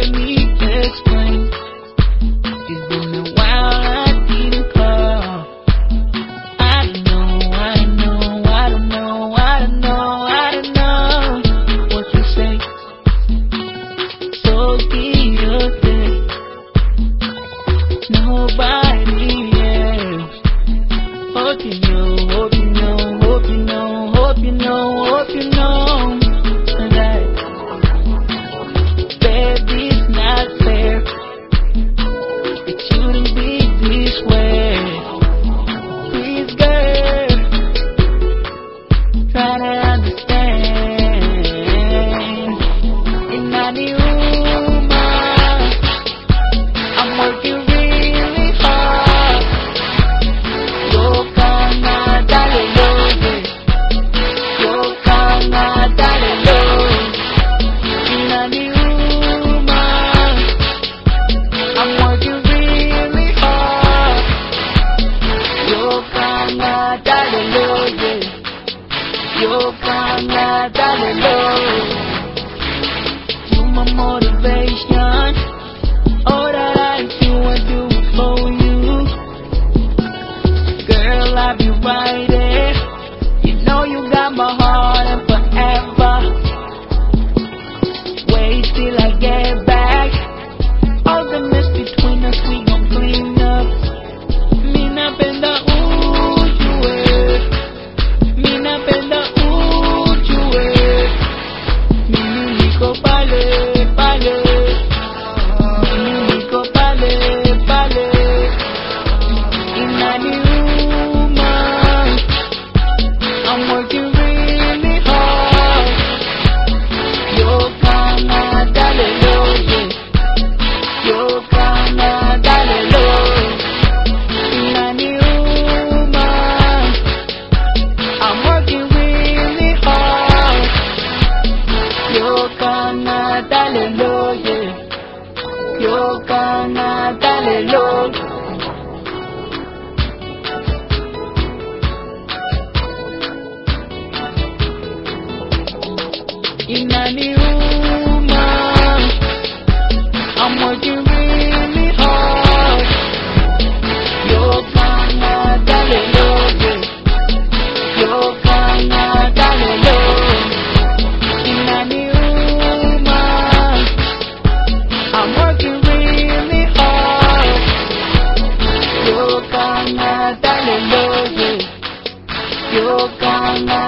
let me explain. It's been a while, I didn't call. I don't know what you say. So guilty. Nobody else. Hope you know that baby's not fair. It shouldn't be this way. Please, girl, try to understand. In any woman, I'm working really hard. Yo kana dale loge, yo kana dale loge. In any woman, I'm working really hard. Yo kana dale loge, yo kana dale loge. You my motivation. All that I do, I do for you. Girl, I'll be right there. You know you got my heart and forever. Wait till I get back. All the mess between us we gon' clean up. Mi napenda ujue, mi napenda ujue. Mimi niko pale pale, mimi niko pale pale. In any woman, I'm working really hard. Yo kana dale loge, yo kana dale loge. In any woman, I'm working really hard. Yo kana dale loge, yo kana dale loge. In any woman, I'm working really hard. Yo kana dale loge, yo kana dale loge. In any woman, I'm working really hard. Yo kana dale loge, yo kana